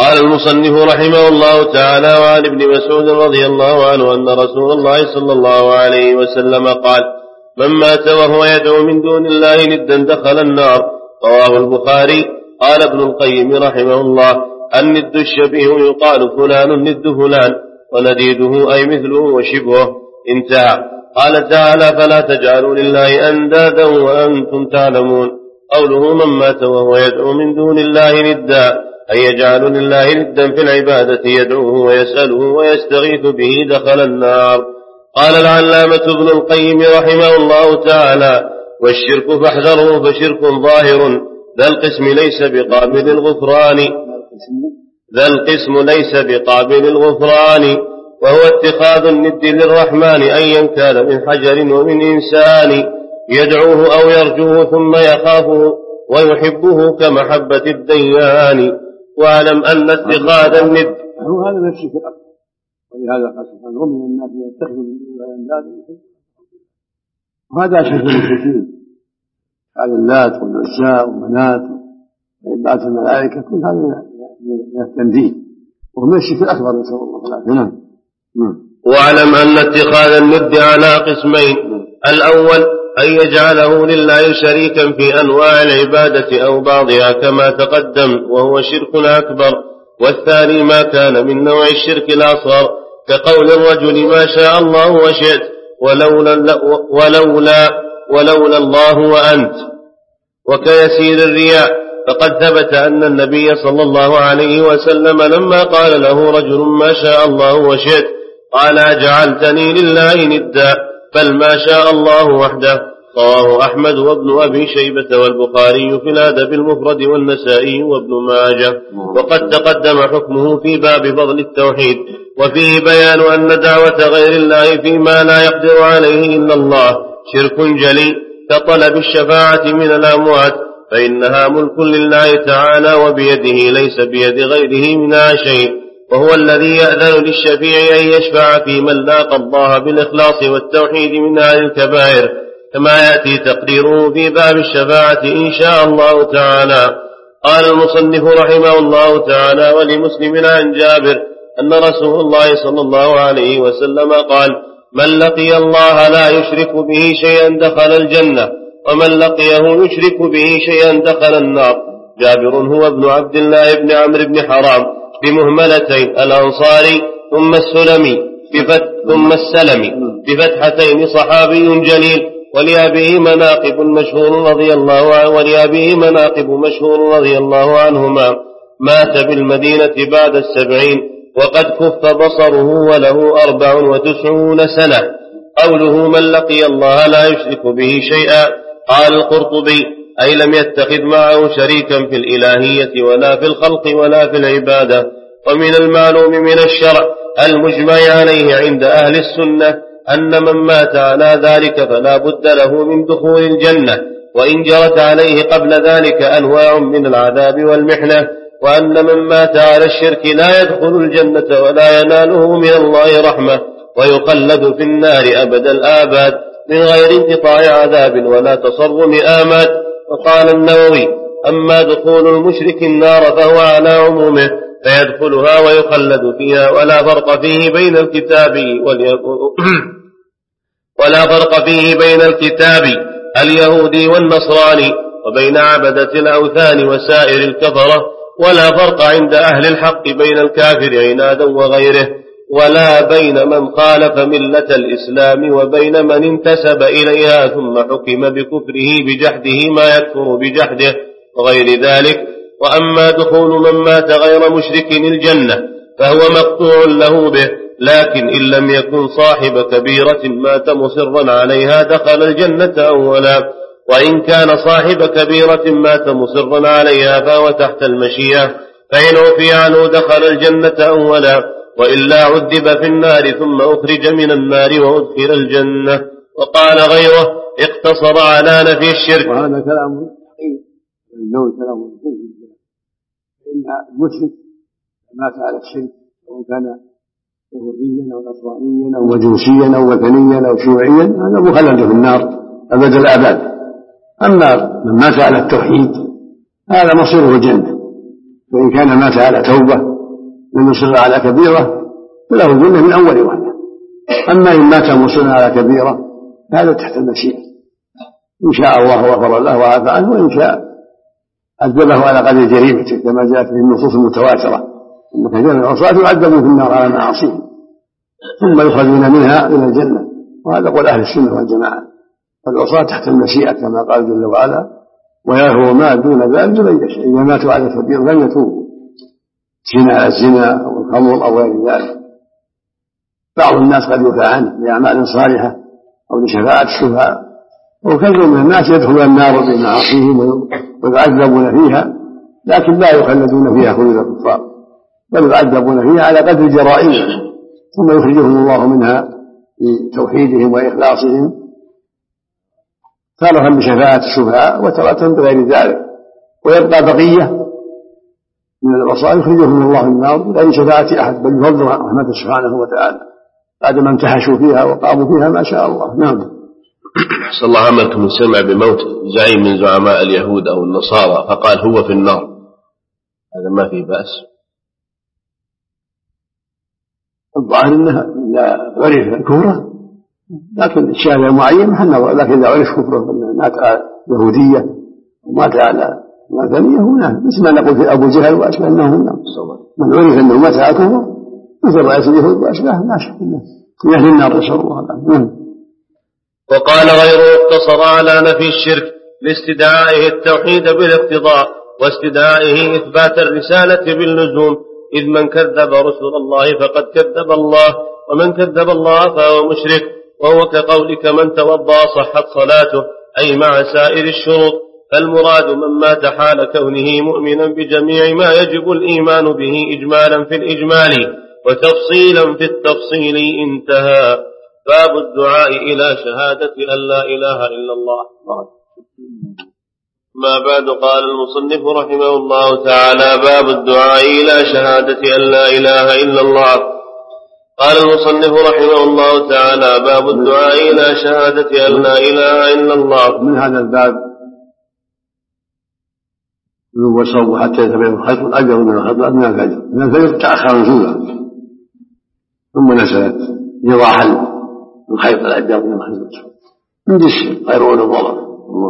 قال المصنف رحمه الله تعالى: وعن ابن مسعود رضي الله عنه أن رسول الله صلى الله عليه وسلم قال: من مات وهو يدعو من دون الله ندا دخل النار. رواه البخاري. قال ابن القيم رحمه الله: الند الشبيه يقال فلان ند فلان، ونديده أي مثله وشبهه. انتهى. قال تعالى: فلا تجعلوا لله أندادا وأنتم تعلمون. قوله من مات وهو يدعو من دون الله ندا أي يجعل لله ندا في العبادة يدعوه ويسأله ويستغيث به دخل النار. قال العلامة ابن القيم رحمه الله تعالى: والشرك فاحذره فشرك ظاهر ذا القسم ليس بقابل الغفران، وهو اتخاذ الند للرحمن أيا كان من حجر ومن إنسان، يدعوه أو يرجوه ثم يخافه ويحبه كمحبة الديان. واعلم أن اتخاذ الند هذا من الشرك الأكبر، ولهذا قال سبحانه: ومن الناس يتخذ من دون الله أندادا، وهذا شرك المشركين على اللات والعزى ومنات وعبادة الملائكة، كل هذا من التنديد ومن الشرك الأكبر، نسأل الله العافية. واعلم أن اتخاذ الند على قسمين: الأول أن يجعله لله شريكا في أنواع العبادة أو بعضها كما تقدم وهو شرك أكبر، والثاني ما كان من نوع الشرك الأصغر كقول الرجل ما شاء الله وشئت ولولا الله وأنت، وكيسير الرياء. فقد ثبت أن النبي صلى الله عليه وسلم لما قال له رجل ما شاء الله وشئت قال: أجعلتني لله ندا، بل ما شاء الله وحده. رواه أحمد وابن أبي شيبة والبخاري في الأدب المفرد والنسائي وابن ماجه. وقد تقدم حكمه في باب فضل التوحيد، وفيه بيان أن دعوة غير الله فيما لا يقدر عليه إلا الله شرك جلي كطلب الشفاعة من الأموات، فإنها ملك لله تعالى وبيده ليس بيد غيره منها شيء، وهو الذي يأذن للشفيع أن يشفع في من لاقى الله بالإخلاص والتوحيد من أهل الكبائر، كما يأتي تقريره في باب الشفاعة إن شاء الله تعالى. قال المصنف رحمه الله تعالى: ولمسلم عن جابر أن رسول الله صلى الله عليه وسلم قال: من لقي الله لا يشرك به شيئا دخل الجنة، ومن لقيه يشرك به شيئا دخل النار. جابر هو ابن عبد الله بن عمرو بن حرام بمهملتين، الأنصاري ثم السلمي بفتحتين، صحابي جليل، ولأبيه مناقب مشهور رضي الله عنهما. مات بالمدينة بعد 70 وقد كف بصره وله 94 سنة. قوله من لقي الله لا يشرك به شيئا، قال القرطبي: أي لم يتخذ معه شريكا في الإلهية ولا في الخلق ولا في العبادة. ومن المعلوم من الشرع المجمع عليه عند أهل السنة أن من مات على ذلك فلا بد له من دخول الجنة، وإن جرت عليه قبل ذلك أنواع من العذاب والمحنة، وأن من مات على الشرك لا يدخل الجنة ولا يناله من الله رحمة، ويخلد في النار أبد الآباد من غير انقطاع عذاب ولا تصرم آمات. وقال النووي: أما دخول المشرك النار فهو على عمومه، فيدخلها ويخلد فيها، ولا فرق فيه بين الكتاب اليهودي والنصراني، وبين عبدة الأوثان وسائر الكفرة، ولا فرق عند أهل الحق بين الكافر عنادا وغيره، ولا بين من خالف ملة الإسلام وبين من انتسب إليها ثم حكم بكفره بجحده ما يكفر بجحده وغير ذلك. وأما دخول من مات غير مشرك الجنة فهو مقطوع له به، لكن إن لم يكن صاحب كبيرة مات مصرا عليها دخل الجنة أولا، وإن كان صاحب كبيرة مات مصرا عليها فهو تحت المشيئة، فإن عفي عنه دخل الجنة أولا، وإلا عذب في النار ثم أخرج من النار وأدخل الجنة. وقال غيره: اقتصر على نفي الشرك. وهذا كلام النووي كلام جيد، فإن المشرك مات على الشرك سواء كان يهوديا أو نصرانيا أو مجوسيا أو وثنيا أو شيوعيا هذا مخلد في النار أبد الآباد. أما من مات على التوحيد هذا مصيره الجنة، وإن كان مات على توبة من يصر على كبيرة فله الجنة من أول وهلة. أما إن مات مصرا على كبيرة فهذا تحت المشيئة، إن شاء الله غفر له وعفى عنه، وإن شاء عذبه على قدر جريمته كما جاءت في النصوص المتواترة أن كثيرا من العصاة يعذبون في النار على معاصيهم ثم يخرجون منها إلى الجنة، وهذا قول أهل السنة والجماعة. فالعصاة تحت المشيئة كما قال جل وعلا ويغفر ما دون ذلك لمن يشاء. إذا ماتوا على كبير لم يتوبوا، زنا على الزنا أو الخمر أو غير ذلك. بعض الناس قد يعفى عنه لأعمال صالحة أو لشفاعة الشفعاء، وكثير من الناس يدخلون النار بمعاصيهم ويعذبون فيها، لكن لا يخلدون فيها خلود الكفار، بل يعذبون فيها على قدر جرائمهم ثم يخرجهم الله منها بتوحيدهم وإخلاصهم، تارة بشفاعة الشفعاء وتارة بغير ذلك. ويبقى بقية من العصاة يخرجهم الله من النار بغير شفاعة أحد، بل بفضل رحمته سبحانه وتعالى بعد ما انتهشوا فيها وقاموا فيها ما شاء الله. نعم. أحسن الله عملكم من سمع بموت زعيم من زعماء اليهود أو النصارى فقال هو في النار، هذا ما فيه بأس؟ الظاهر أنها لا عرف كفره، لكن الشارع معين محل نظر، لكن إذا عرف كفره مات على يهودية ومات على مدنية هنا مثل ما نقول في أبو جهل وأشبه أنه هنا من عرف أنه مات على كفره مثل رئيس اليهود وأشبه لا شك أنه في أهل النار نسأل الله العافية. وقال غيره اقتصر على نفي الشرك لاستدعائه التوحيد بالاقتضاء واستدعائه إثبات الرسالة باللزوم، إذ من كذب رسول الله فقد كذب الله، ومن كذب الله فهو مشرك، وهو كقولك من توضأ صحت صلاته أي مع سائر الشروط. فالمراد من مات حال كونه مؤمنا بجميع ما يجب الإيمان به إجمالا في الإجمال وتفصيلا في التفصيل. انتهى. باب الدعاء إلى شهادة أن لا إله إلا الله. ما بعد. قال المصنف رحمه الله تعالى باب الدعاء إلى شهادة أن لا إله إلا الله. قال المصنف رحمه الله تعالى باب الدعاء إلى شهادة أن لا إله إلا الله. من هذا الباب وصوب حتى يتبين الخيط الأجر من الخيط من الفجر. من الفجر تأخر نزولا ثم نزلت يراحل الخيط الأجر من الخيط من جسم خيرون الظلم.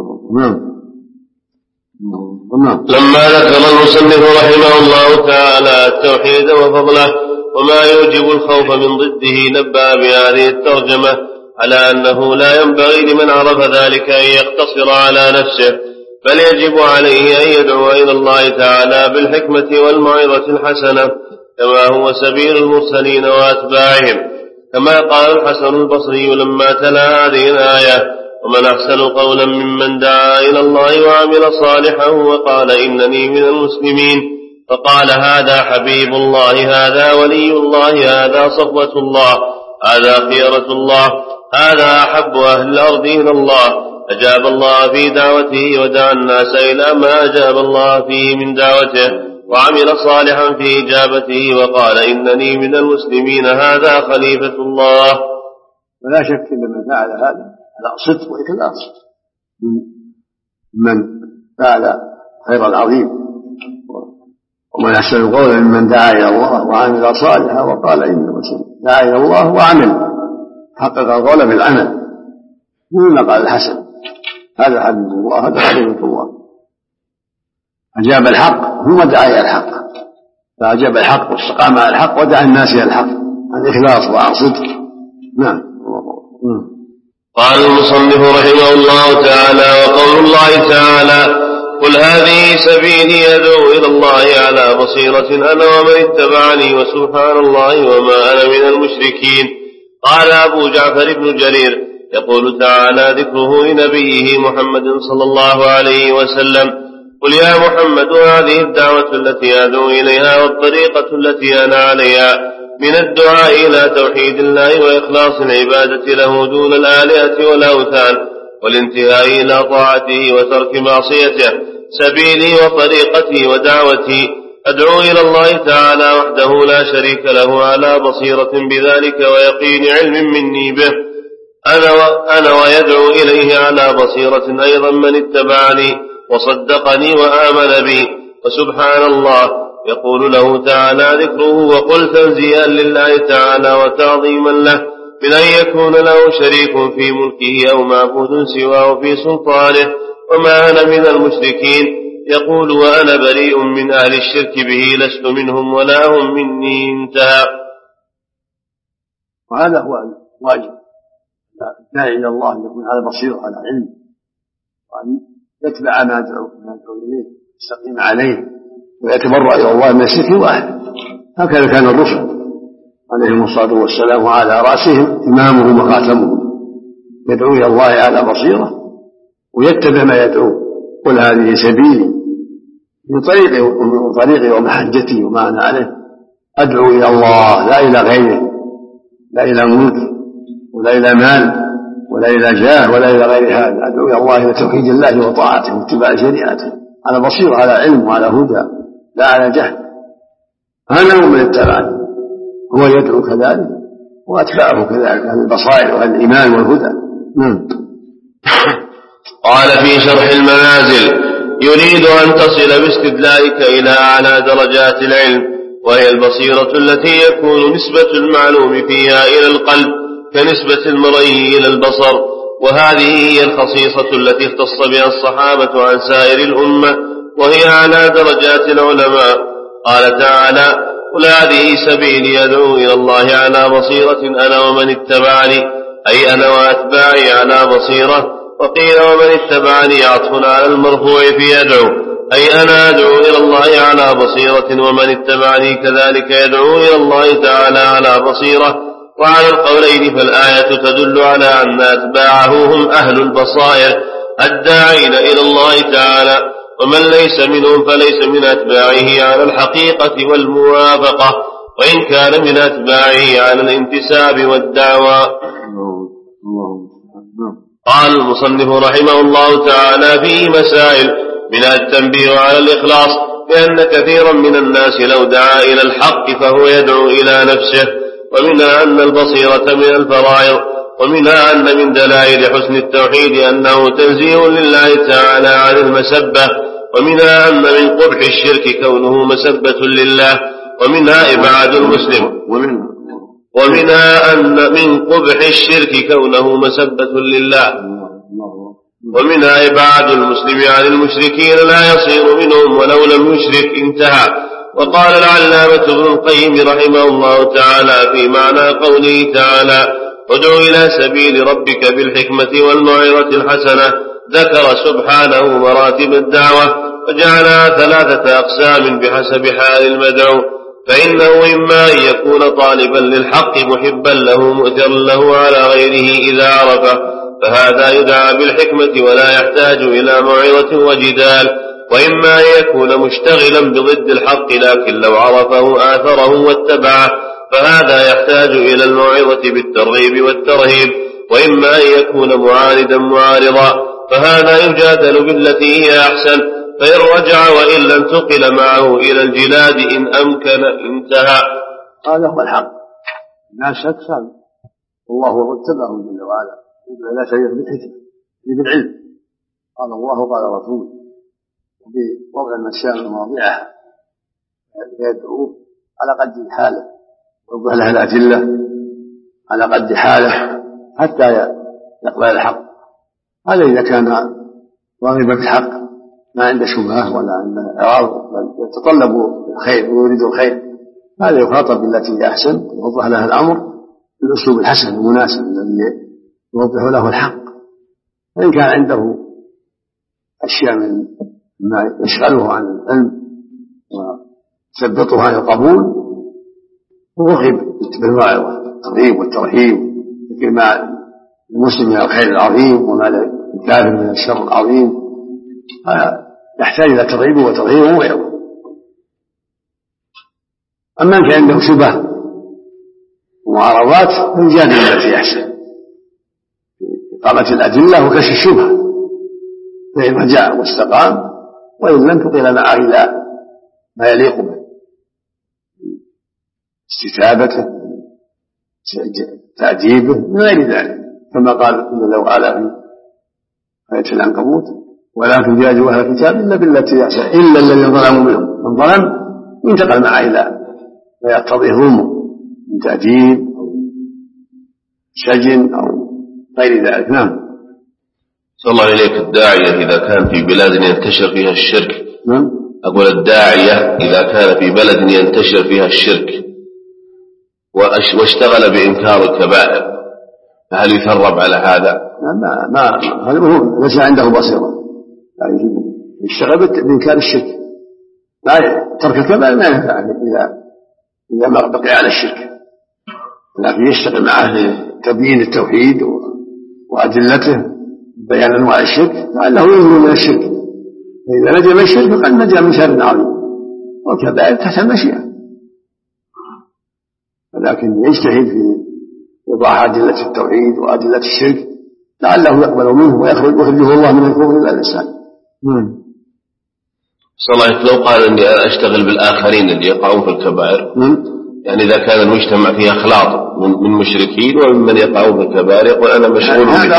لما ذكر المصنف رحمه الله تعالى التوحيد وفضله وما يوجب الخوف من ضده نبأ بهذه الترجمة على أنه لا ينبغي لمن عرف ذلك أن يقتصر على نفسه، بل يجب عليه أن يدعو إلى الله تعالى بالحكمة والموعظة الحسنة كما هو سبيل المرسلين وأتباعهم، كما قال الحسن البصري لما تلا هذه الآية ومن أحسن قولا ممن دعا إلى الله وعمل صالحا وقال إنني من المسلمين، فقال هذا حبيب الله، هذا ولي الله، هذا صفوة الله، هذا خيرة الله، هذا أحب أهل الأرض إلى الله. أجاب الله في دعوته ودعا الناس إلى ما أجاب الله فيه من دعوته وعمل صالحا في إجابته وقال إنني من المسلمين، هذا خليفة الله. ولا شك أن من فعل هذا على صدق وإخلاص من فعل خير العظيم، ومن أحسن قولا ممن دعا إلى الله وعمل صالحا وقال إنني مسلم. دعا إلى الله وعمل حقق القول بالعمل مما قال الحسن هذا حبيب الله، هذا خليفة الله. أجاب الحق ثم دعا إلى الحق، فأجاب الحق واستقام على الحق ودعا الناس إلى الحق عن إخلاص وعن صدق. نعم. قال المصنف رحمه الله تعالى وقول الله تعالى قل هذه سبيلي أدعو إلى الله على بصيرة أنا ومن اتبعني وسبحان الله وما أنا من المشركين. قال أبو جعفر بن جرير يقول تعالى ذكره لنبيه محمد صلى الله عليه وسلم قل يا محمد هذه الدعوة التي أدعو إليها والطريقة التي أنا عليها من الدعاء إلى توحيد الله وإخلاص العبادة له دون الآلهة والأوثان والانتهاء إلى طاعته وترك معصيته، سبيلي وطريقتي ودعوتي أدعو إلى الله تعالى وحده لا شريك له على بصيرة بذلك ويقين علم مني به أنا ويدعو إليه على بصيرة أيضا من اتبعني وصدقني وآمن بي، وسبحان الله يقول له تعالى ذكره: وقل تنزيها لله تعالى وتعظيما له من أن يكون له شريك في ملكه أو معبود سواه في سلطانه، وما أنا من المشركين. يقول: وأنا بريء من أهل الشرك به، لست منهم ولا هم مني. انتهى. وهذا هو الواجب الداعي إلى الله، أن يكون على بصيرة على علم، وأن يتبع ما يدعو إليه، يستقيم عليه، ويتبرأ إلى الله من الشرك واحد. هكذا كان الرسل عليهم الصلاة والسلام، وعلى رأسهم إمامهم وخاتمهم، يدعو إلى الله على بصيرة ويتبع ما يدعو. قل هذه سبيلي، من طريقي ومحجتي وما أنا عليه، أدعو إلى الله لا إلى غيره، لا إلى ملك ولا إلى مال ولا إلى جاه ولا إلى غير هذا. أدعو إلى الله إلى توحيد الله وطاعته واتباع شريعته على بصيرة، على علم وعلى هدى، لا على جهل. هذا من اتبعني هو يدعو كذلك، وأتباعه كذلك، هذه البصائر وهذا الإيمان والهدى. قال في شرح المنازل: يريد أن تصل باستدلالك إلى أعلى درجات العلم، وهي البصيرة التي يكون نسبة المعلوم فيها إلى القلب كنسبة المرئي إلى البصر، وهذه هي الخصيصة التي اختص بها الصحابة عن سائر الأمة، وهي على درجات العلماء. قال تعالى: قل هذه سبيلي أدعو إلى الله على بصيرة أنا ومن اتبعني، أي أنا وأتباعي على بصيرة. وقيل: ومن اتبعني عطف على المرفوع في يدعو، أي أنا أدعو إلى الله على بصيرة، ومن اتبعني كذلك يدعو إلى الله تعالى على بصيرة. وعلى القولين فالآية تدل على أن أتباعه هم أهل البصائر الداعين إلى الله تعالى، ومن ليس منهم فليس من أتباعه على الحقيقة والموافقة، وإن كان من أتباعه على الانتساب والدعوى. قال المصنف رحمه الله تعالى: فيه مسائل، منها التنبيه على الإخلاص، لأن كثيرا من الناس لو دعا إلى الحق فهو يدعو إلى نفسه، ومنها أن البصيرة من الفرائض، ومنها أن من دلائل حسن التوحيد أنه تنزيه لله تعالى عن المسبة، ومنها أن من قبح الشرك كونه مسبة لله، ومنها إبعاد المسلم، ومنها أن من قبح الشرك كونه مسبة لله، ومنها إبعاد المسلم عن المشركين لا يصير منهم ولو لم يشرك. انتهى. وقال العلامة ابن القيم رحمه الله تعالى في معنى قوله تعالى: ادع إلى سبيل ربك بالحكمة والموعظة الحسنة، ذكر سبحانه مراتب الدعوة وجعلها 3 أقسام بحسب حال المدعو، فإنه إما أن يكون طالبا للحق محبا له مؤثرا له على غيره إذا عرفه، فهذا يدعى بالحكمة ولا يحتاج إلى موعظة وجدال، وإما أن يكون مشتغلا بضد الحق لكن لو عرفه آثره واتبعه، فهذا يحتاج إلى الموعظة بالترغيب والترهيب، وإما أن يكون معارضا معارضا، فهذا يجادل بالتي هي أحسن، فإن رجع وإلا انتقل معه إلى الجلاد إن أمكن. انتهى. هذا هو الحق. الناس أكثر، والله رتبهم جل وعلا لا شيء بالحكمة بالعلم، قال الله وقال رسوله، وبوضع المسائل مواضعها، يدعو على قد حاله، يوضح له الأدلة على قد حاله حتى يقبل الحق. هذا إذا كان راغبا في الحق ما عنده شبهة ولا عنده إعراض، بل يتطلب الخير ويريد الخير، هذا يخاطب بالتي هي أحسن، يوضح له الأمر بالأسلوب الحسن المناسب الذي يوضح له الحق. وإن كان عنده أشياء من ما يشغله عن العلم وثبطه عن القبول، ورغب بالموعظة الترغيب والترهيب، مثل ما المسلم من الخير العظيم وما الكافر من الشر العظيم، يحتاج إلى ترغيب وترهيب وموعظة. أما إن كان عنده شبه ومعارضات فيجادل التي أحسن، إقامة الأدلة وكشف الشبهة، فإن رجع واستقام وإن لم تقل معه إلى ما يليق به، استتابته تأديبه من غير ذلك، كما قال جل وعلا في آية العنكبوت: ولا تجادلوا أهل الكتاب إلا بالتي أحسن إلا الذين ظلموا منهم، من ظلم ينتقل معه إلى ما يقتضيه ظلمه من تأديب أو سجن أو غير ذلك. نعم. صلى الله إليك، الداعية إذا كان في بلاد ينتشر فيها الشرك، نعم. أقول الداعية إذا كان في بلد ينتشر فيها الشرك واشتغل بإنكار الكبائر، فهل يثرب على هذا؟ ما هو ليس عنده بصيرة، يعني يشتغل بإنكار الشرك، لا ترك الكبائر ما ينفع إذا ما بقي على الشرك، لكن يشتغل معه تبيين التوحيد وأدلته، بيان أنواع الشرك لعله ينجو من الشرك، فإذا نجا من الشرك فقد نجا من شر عظيم، والكبائر تحت المشيئة، ولكن يجتهد في إيضاح أدلة التوحيد وأدلة الشرك لعله يقبل منه ويخرجه الله من الكفر إلى الإسلام. صلى الله عليه وسلم لو قال إني أنا أشتغل بالآخرين اللي يقعون في الكبائر، يعني إذا كان المجتمع فيه أخلاط من مشركين ومن يقعون في الكبائر، يقول أنا مشغول هذا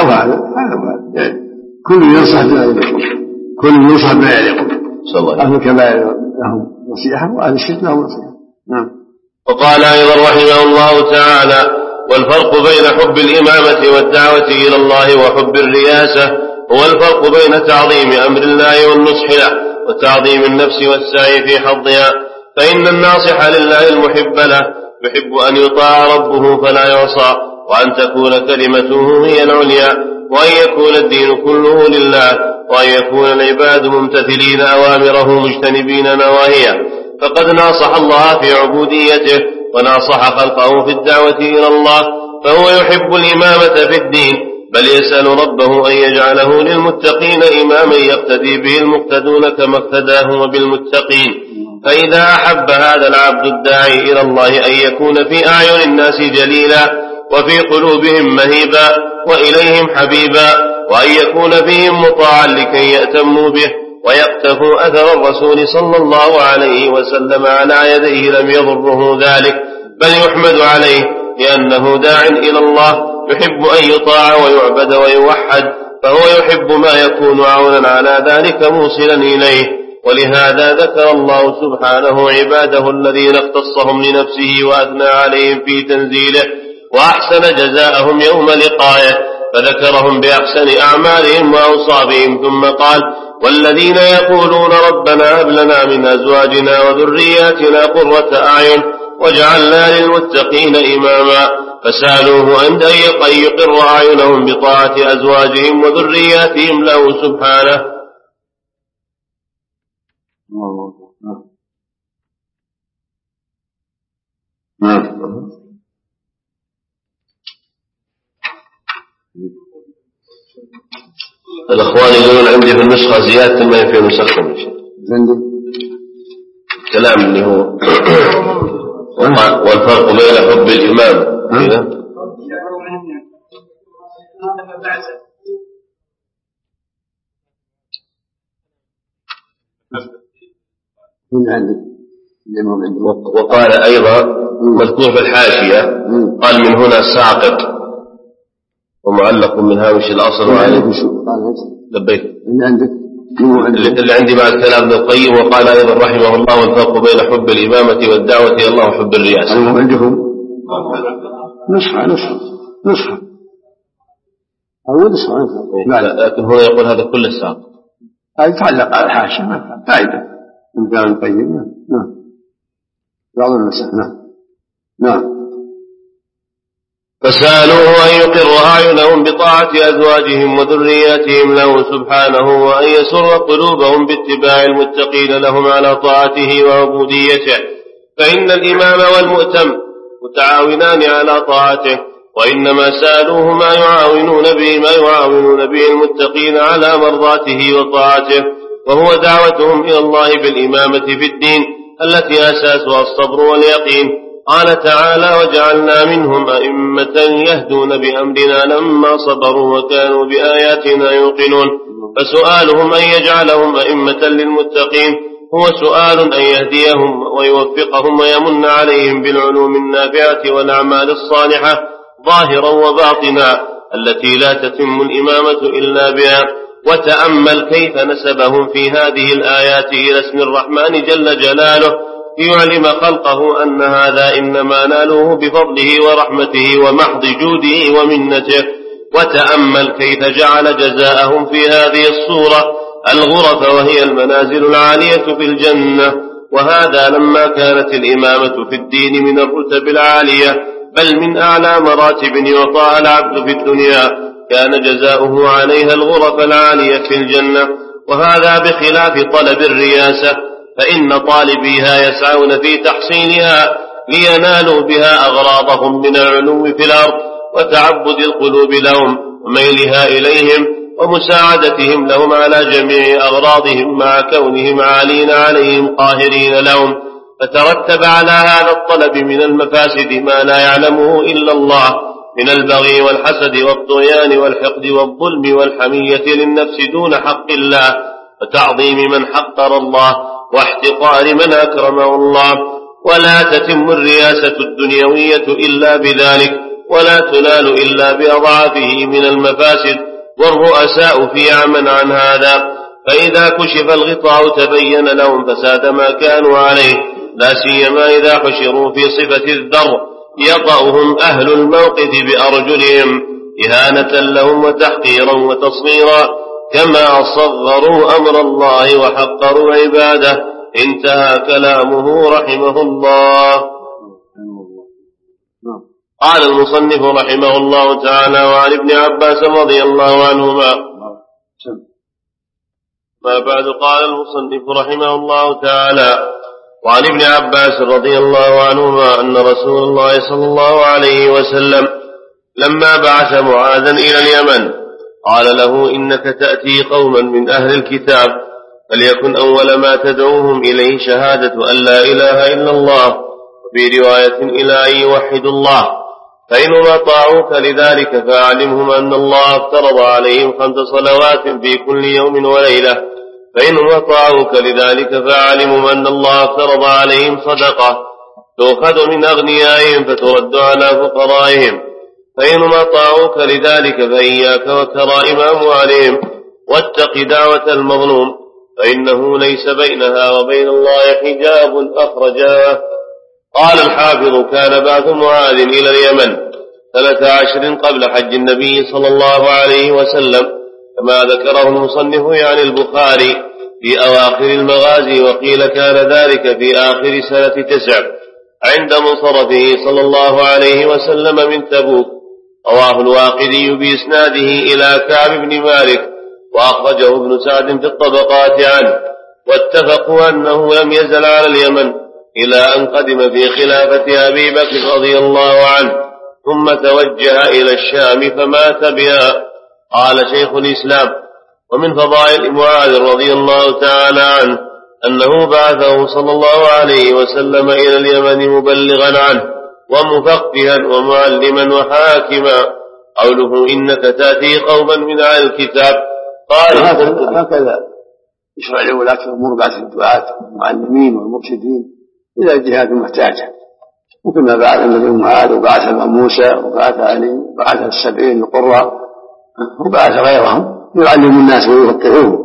كل ينصح بما يليق، كل ينصح بما يليق. أهل الكبائر لهم نصيحة وأهل الشرك لهم نصيحة. نعم. وقال أيضا رحمه الله تعالى: والفرق بين حب الإمامة والدعوة إلى الله وحب الرياسة هو الفرق بين تعظيم أمر الله والنصح له وتعظيم النفس والسعي في حظها، فإن الناصح لله المحب له يحب أن يطاع ربه فلا يعصى، وأن تكون كلمته هي العليا، وأن يكون الدين كله لله، وأن يكون العباد ممتثلين أوامره مجتنبين نواهيه، فقد ناصح الله في عبوديته وناصح خلقه في الدعوة إلى الله، فهو يحب الإمامة في الدين، بل يسأل ربه أن يجعله للمتقين إماما يقتدي به المقتدون كما اقتداه بالمتقين. فإذا أحب هذا العبد الداعي إلى الله أن يكون في أعين الناس جليلا، وفي قلوبهم مهيبا، وإليهم حبيبا، وأن يكون فيهم مطاعا لكي يأتموا به ويقتفوا أثر الرسول صلى الله عليه وسلم على يديه، لم يضره ذلك، بل يحمد عليه لأنه داع إلى الله يحب أن يطاع ويعبد ويوحد، فهو يحب ما يكون عونا على ذلك موصلا إليه. ولهذا ذكر الله سبحانه عباده الذين اختصهم لنفسه وأثنى عليهم في تنزيله وأحسن جزاءهم يوم لقائه، فذكرهم بأحسن أعمالهم وأوصافهم، ثم قال: والذين يقولون ربنا هب لنا من أزواجنا وذرياتنا قرة أعين واجعلنا للمتقين إماما، فسألوه أن يقر أعينهم بطاعة أزواجهم وذرياتهم له سبحانه. الأخوان يقولون عندي في النسخة زيادة ما في نسخهم كلام اللي هو والفرق بين حب الإمام وقال أيضا مذكور في الحاشية، قال من هنا ساقط ومعلق من هامش الأصل وعليه لبيك اللي عندي بعد كلام ابن القيم. وقال أيضا رحمه الله: والفرق بين حب الإمامة والدعوة إلى الله وحب الرياسة. عندكم نسخة أو نسخة، لكن هنا يقول هذا كل الساقط، يتعلق على الحاشية فائدة من كلام القيم. نعم. بعض النسخ. نعم. فسألوه أن يقر أعينهم بطاعة أزواجهم وذرياتهم له سبحانه، وأن يسر قلوبهم باتباع المتقين لهم على طاعته وعبوديته، فإن الإمام والمؤتم متعاونان على طاعته، وإنما سألوه ما يعاونون به المتقين على مرضاته وطاعته، وهو دعوتهم إلى الله بالإمامة في الدين التي أساسها الصبر واليقين. قال تعالى: وجعلنا منهم أئمة يهدون بأمرنا لما صبروا وكانوا بآياتنا يوقنون. فسؤالهم أن يجعلهم أئمة للمتقين هو سؤال أن يهديهم ويوفقهم ويمن عليهم بالعلوم النافعة والأعمال الصالحة ظاهرا وباطنا التي لا تتم الإمامة إلا بها. وتأمل كيف نسبهم في هذه الآيات إلى اسم الرحمن جل جلاله، ليعلم خلقه أن هذا إنما نالوه بفضله ورحمته ومحض جوده ومنته. وتأمل كيف جعل جزاءهم في هذه الصورة الغرف، وهي المنازل العالية في الجنة. وهذا لما كانت الإمامة في الدين من الرتب العالية، بل من أعلى مراتب يعطاها العبد في الدنيا، كان جزاؤه عليها الغرف العالية في الجنة. وهذا بخلاف طلب الرياسة، فإن طالبيها يسعون في تحصيلها لينالوا بها أغراضهم من العلو في الأرض وتعبد القلوب لهم وميلها إليهم ومساعدتهم لهم على جميع أغراضهم، مع كونهم عالين عليهم قاهرين لهم. فترتب على هذا الطلب من المفاسد ما لا يعلمه إلا الله، من البغي والحسد والطغيان والحقد والظلم والحمية للنفس دون حق الله، وتعظيم من حقر الله واحتقار من أكرمه الله. ولا تتم الرياسة الدنيوية إلا بذلك، ولا تنال إلا بأضعافه من المفاسد، والرؤساء في عمى عن هذا. فإذا كشف الغطاء تبين لهم فساد ما كانوا عليه، لا سيما إذا حشروا في صفة الذر يطأهم أهل الموقف بأرجلهم إهانة لهم وتحقيرا وتصغيرا، كما صغروا أمر الله وحقروا عباده. انتهى كلامه رحمه الله. قال المصنف رحمه الله تعالى: وعن ابن عباس رضي الله عنهما. ما بعد. قال المصنف رحمه الله تعالى: وعن ابن عباس رضي الله عنهما أن رسول الله صلى الله عليه وسلم لما بعث معاذا إلى اليمن قال له: إنك تأتي قوما من أهل الكتاب، فليكن أول ما تدعوهم إليه شهادة أن لا إله إلا الله، وفي رواية إلى أن يوحدوا الله، فإنهم أطاعوك لذلك فأعلمهم أن الله افترض عليهم 5 صلوات في كل يوم وليلة، فإنهم أطاعوك لذلك فأعلمهم أن الله افترض عليهم صدقة تؤخذ من أغنيائهم فترد على فقرائهم، فإنهم أطاعوك لذلك فإياك وكرائم أموالهم، واتق دعوة المظلوم، فإنه ليس بينها وبين الله حجاب. أخرجاه. قال الحافظ: كان بعث معاذ إلى اليمن 13 قبل حج النبي صلى الله عليه وسلم، كما ذكره المصنف يعني البخاري في أواخر المغازي، وقيل كان ذلك في آخر سنة 9 عند منصرفه صلى الله عليه وسلم من تبوك. رواه الواقدي بإسناده إلى كعب بن مالك، وأخرجه ابن سعد في الطبقات عنه، واتفقوا أنه لم يزل على اليمن إلى أن قدم في خلافة أبي بكر رضي الله عنه، ثم توجه إلى الشام فمات بها. قال شيخ الإسلام: ومن فضائل معاذ رضي الله تعالى عنه أنه بعثه صلى الله عليه وسلم إلى اليمن مبلغا عنه ومفقها ومعلما وحاكما. قوله: إنك تأتي قوما من أهل الكتاب، قال هكذا يشرع لولاة الأمور بعث الدعاة والمعلمين والمرشدين إلى الجهات المحتاجة، وكما بعث النبي معاذ وبعث موسى وبعث علي وبعث 70 القراء وبعث غيرهم يعلم الناس ويفقهوهم.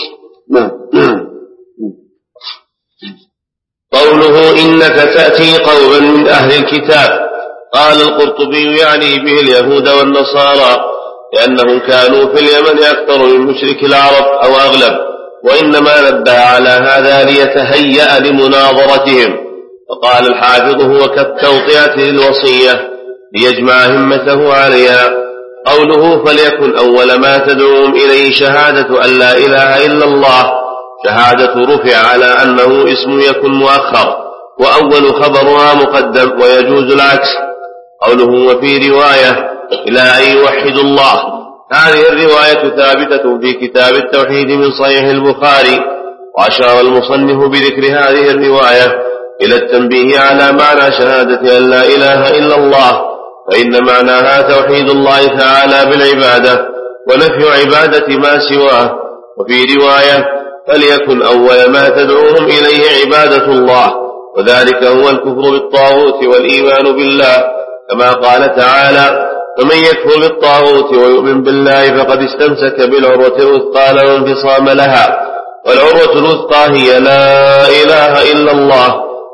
قوله: إنك تأتي قوما من أهل الكتاب، قال القرطبي يعني به اليهود والنصارى، لأنهم كانوا في اليمن أكثر من مشرك العرب أو أغلب، وإنما نبه على هذا ليتهيأ لمناظرتهم. فقال الحافظ: هو كالتوطئة للوصية ليجمع همته عليها. قوله: فليكن أول ما تدعوهم إليه شهادة أن لا إله إلا الله، شهادة رفع على أنه اسم يكن مؤخر، وأول خبرها مقدم، ويجوز العكس. قوله: وفي رواية إلى أن يوحدوا الله، هذه الرواية ثابتة في كتاب التوحيد من صحيح البخاري. وأشار المصنف بذكر هذه الرواية إلى التنبيه على معنى شهادة أن لا إله إلا الله، فإن معناها توحيد الله تعالى بالعبادة ونفي عبادة ما سواه. وفي رواية: فليكن أول ما تدعوهم إليه عبادة الله، وذلك هو الكفر بالطاغوت والإيمان بالله، كما قال تعالى: فمن يكفر بالطاغوت ويؤمن بالله فقد استمسك بالعروة الوثقى لا انفصام لها، والعروة الوثقى هي لا إله إلا الله،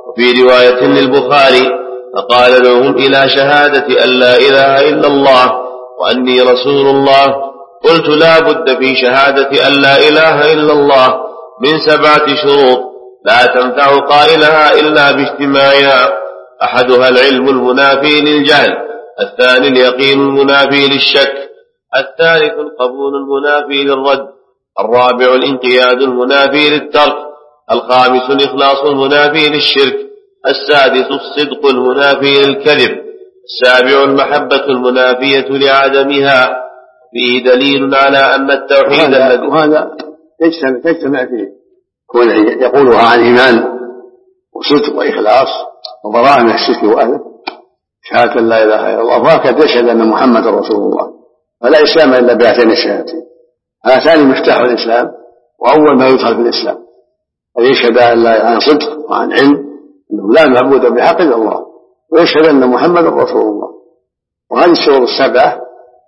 وفي رواية للبخاري فقال لهم إلى شهادة أن لا إله إلا الله وأني رسول الله. قلت لا بد في شهادة أن لا إله إلا الله من 7 شروط لا تنفع قائلها إلا باجتماعها: أحدها العلم المنافي للجهل، الثاني اليقين المنافي للشك، الثالث القبول المنافي للرد، الرابع الانقياد المنافي للترك، الخامس الإخلاص المنافي للشرك، السادس الصدق المنافي للكذب، السابع المحبة المنافية لعدمها. فيه دليل على أن التوحيد الذي وهذا تجتمع فيه كون يقولها عن إيمان وصدق وإخلاص وبراءة من الشرك وأهله، شهادة لا إله إلا الله، وهكذا يشهد أن محمد رسول الله. فلا إسلام إلا بهاتين الشهادتين، هاتان مفتاح الإسلام وأول ما يدخل في الإسلام، أن يشهد أن لا عن صدق وعن علم أنه لا معبود بحق إلا الله، ويشهد أن محمد رسول الله. وهذه الشروط ال7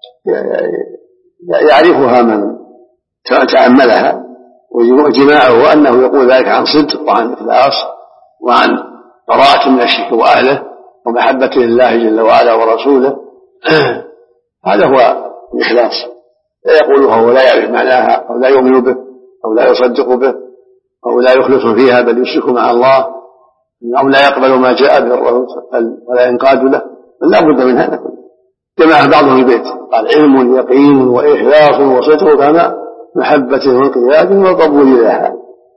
يعرفها من تأملها، وجماعه أنه يقول ذلك عن صدق وعن إخلاص وعن براءة من الشرك وأهله ومحبة لله جل وعلا ورسوله. هذا هو الإخلاص، لا يقولها ولا يعرف معناها أو لا يؤمن به أو لا يصدق به أو لا يخلص فيها بل يشرك مع الله أو لا يقبل ما جاء به الرسول ولا ينقاد له، بل لا بد من هذا كله. جمع بعضهم البيت قال: علم يقين وإخلاص وصدق كما محبة وانقياد وقبول لها.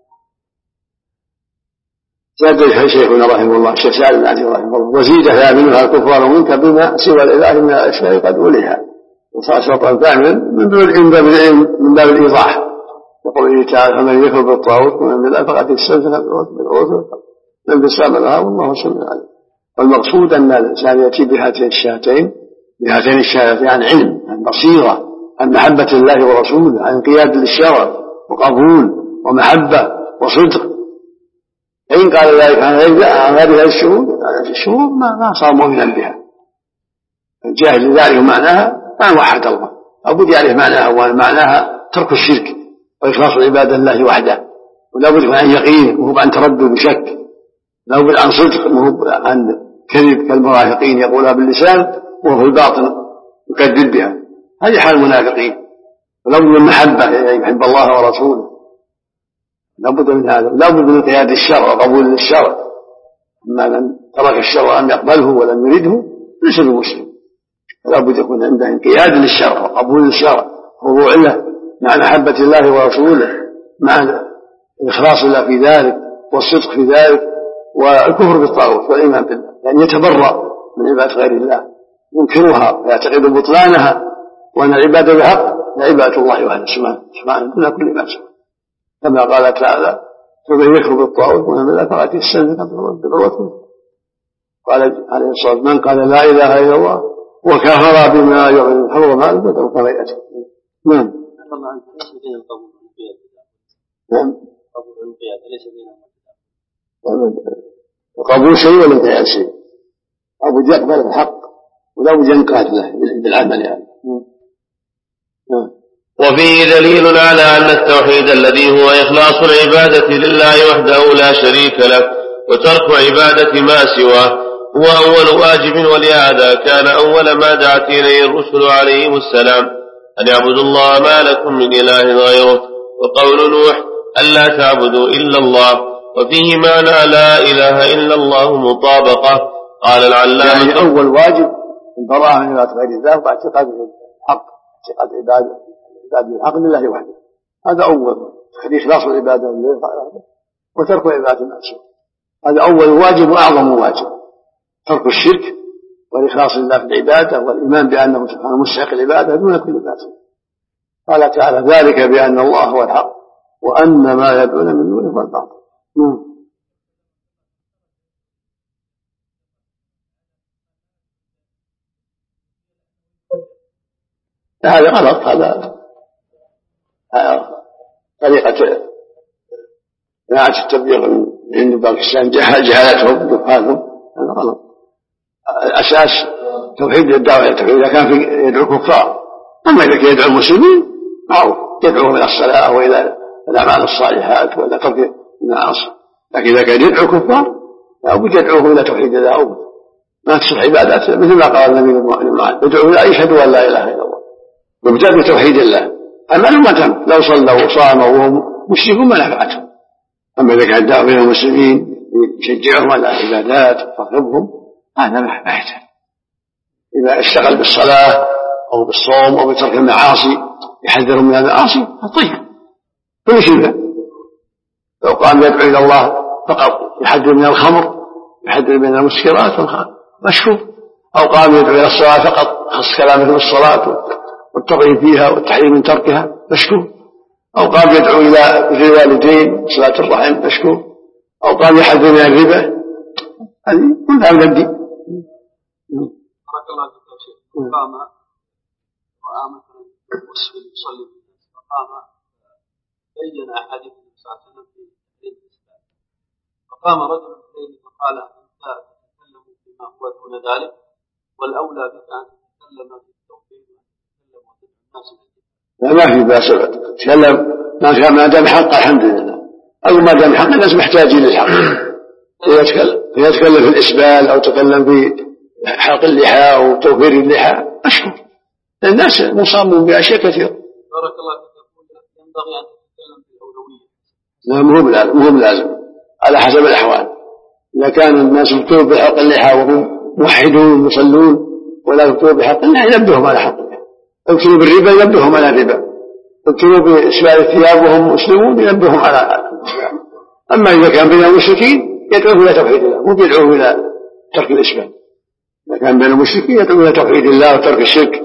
زاد شيخنا رحمه الله الشيخ سعد بن عتيق رحمه الله: وزيد منها الكفار منك بما سوى الإله من الأشياء قد أولها. وصار شرطا ثانيا من باب الإيضاح، وقوله تعالى: فمن يكفر بالطاغوت ومن بالله فقد استمسك بالعروة من بالسلام لها والله سميع عليم. والمقصود أن الإنسان يأتي بهاتين الشهادتين عن علم، عن بصيرة، عن محبة الله ورسوله، عن انقياد للشرع وقبول ومحبة وصدق. فإن قال ذلك عن هذه الشهود ما صار مؤمنا بها. الجاهل لذلك معناها ما وحد الله، لابد يعرف معناها، ومعناها ترك الشرك وإخلاص العبادة لله وحده، ولا بد عن يقين وهو عن تردد وشك، لا بد عن صدق وهو عن كذب كالمنافقين يقولها باللسان وهو في الباطن يكذب بها. هذه حال المنافقين. ولا بد من محبة، يحب الله ورسوله، لا بد من هذا. لا بد من قياد الشرع وقبول الشرع. أما من ترك الشرع ولم يقبله ولم يرده ليس بمسلم. لا بد يكون عنده انقياد للشرع وقبول الشرع، خضوع له مع محبة الله ورسوله، مع الإخلاص له في ذلك والصدق في ذلك، والكفر بالطاغوت والإيمان بالله، يعني يتبرأ من عبادة غير الله، ينكرها ويعتقد بطلانها، وأن العبادة بحق لعبادة الله وحده سبحانه دون كل ما سوى، كما قال تعالى: فمن يكفر بالطاغوت ومن بالله فقد استمسك بالعروة. قال عليه الصلاة والسلام: من قال لا إله إلا الله وكفر بما يعبد حرم البدء كما يأتي. نعم. قبول شيء والانقياد شيء. لابد يقبل الحق ولا بد ينقاد له بالعمل يعني. وفيه دليل على أن التوحيد الذي هو إخلاص العبادة لله وحده لا شريك له وترك عبادة ما سواه هو أول واجب، ولهذا كان أول ما دعت إليه الرسل عليهم السلام أن يعبدوا الله ما لكم من إله غيره. وقول نوح: ألا تعبدوا إلا الله، وفيه معنى لا إله إلا الله مطابقة. قال العلامة: يعني أول واجب البراءة من عبادة غير الله واعتقاد الحق، اعتقاد عبادة الحق لله وحده. هذا أول، إخلاص العبادة لله وحده وترك عبادة ما سواه. هذا أول واجب وأعظم واجب، ترك الشرك والإخلاص لله في العبادة والإيمان بأنه سبحانه مستحق العبادة دون كل ما سواه. قال تعالى: ذلك بأن الله هو الحق وأن ما يدعون من دونه هو الباطل. هذا غلط، هذا طريقة جماعة التبليغ عند باكستان، جهالتهم دخانهم، هذا غلط. الأساس توحيد الدعوة إلى التوحيد إذا كان يدعو الكفار. أما إذا كان يدعو المسلمين معروف، يدعوهم إلى الصلاة وإلى الأعمال الصالحات وإلى ترك المعاصي. لكن إذا كان يدعو الكفار لابد يدعوه إلى توحيد الله، ما تصح عبادات مثل ما قال النبي محمد يدعو إلى يشهد أن لا إله إلا الله، يبدأ بتوحيد الله. أما لو صلوا وصاموا وهم مشركون ما نفعتهم. أما إذا كان دعوة إلى المسلمين يشجعهم على العبادات ويرغبهم هذا ما يحتاج. إذا اشتغل بالصلاة أو بالصوم أو بترك المعاصي يحذرهم من المعاصي طيب كل شيء. لو قام يدعو إلى الله فقط يحذر من الخمر يحذر من المسكرات مشكور، أو قام يدعو إلى الصلاة فقط خص كلامه بالصلاة والترغيب فيها والتحذير من تركها مشكور، أو قام يدعو إلى الوالدين صلاة الرحم مشكور، أو قام يحذر من الربا، هذه كلها من الدين. بارك الله فيك يا شيخ. قام رأى مثلا مسلم يصلي فقام بين أحاديث النبي صلى الله عليه وسلم في الإسلام، فقام رجل إليه فقال أنت تتكلم فيما هو دون ذلك والأولى بك أن تتكلم في التوحيد وأن تتكلم وتدعو الناس إليه. ما في بأس تتكلم ما دام حق الحمد لله، أو ما دام حق الناس محتاجين للحق. يتكلم في الإسبال أو تكلم في حلق اللحى أو توفير اللحى أشكر، الناس مصابون بأشياء كثيرة. بارك الله فيك. ينبغي أن تتكلم في الأولوية. لا مهم لازم على حسب الأحوال. إذا كان الناس يكتبوا بحلق اللحى وهم موحدون يصلون ولا يكتبوا بحلق اللحى ينبههم على حق اللحى، يكتبوا بالربا ينبههم على الربا، يكتبوا بإسبال الثياب وهم مسلمون ينبههم على الإسلام. أما إذا كان بين المشركين يدعوه إلى توحيد الله مو يدعوه إلى ترك الإسلام. إذا كان بين المشركين يدعو إلى توحيد الله وترك الشرك.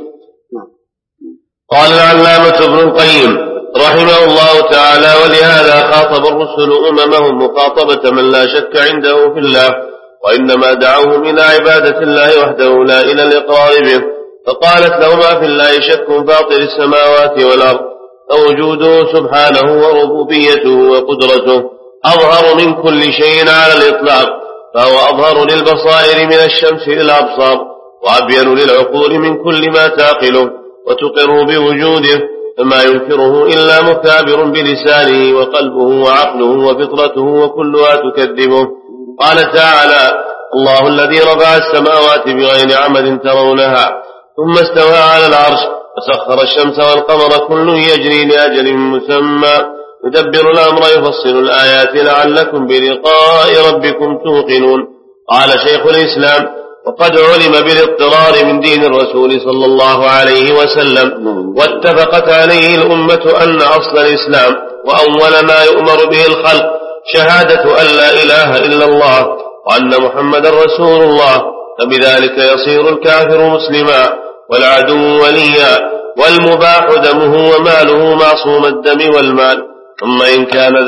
قال العلامة ابن القيم رحمه الله تعالى: ولهذا خاطب الرسل أممهم مخاطبة من لا شك عنده في الله، وإنما دعوهم إلى عبادة الله وحده لا إلى الإقرار به، فقالت: لهما في الله شك فاطر السماوات والأرض، فوجوده سبحانه وربوبيته وقدرته أظهر من كل شيء على الإطلاق، فهو أظهر للبصائر من الشمس للأبصار، وأبين للعقول من كل ما تعقله وتقر بوجوده، فما ينكره إلا مكابر بلسانه وقلبه وعقله وفطرته وكلها تكذبه. قال تعالى: الله الذي رفع السماوات بغير عمد ترونها ثم استوى على العرش وسخر الشمس والقمر كل يجري لأجل مسمى يدبر الأمر يفصل الآيات لعلكم بلقاء ربكم توقنون. قال شيخ الإسلام: وقد علم بالاضطرار من دين الرسول صلى الله عليه وسلم، واتفقت عليه الأمة أن أصل الإسلام وأول ما يؤمر به الخلق شهادة أن لا إله إلا الله وأن محمد رسول الله، فبذلك يصير الكافر مسلما والعدو وليا والمباح دمه وماله معصوم الدم والمال، ثم إن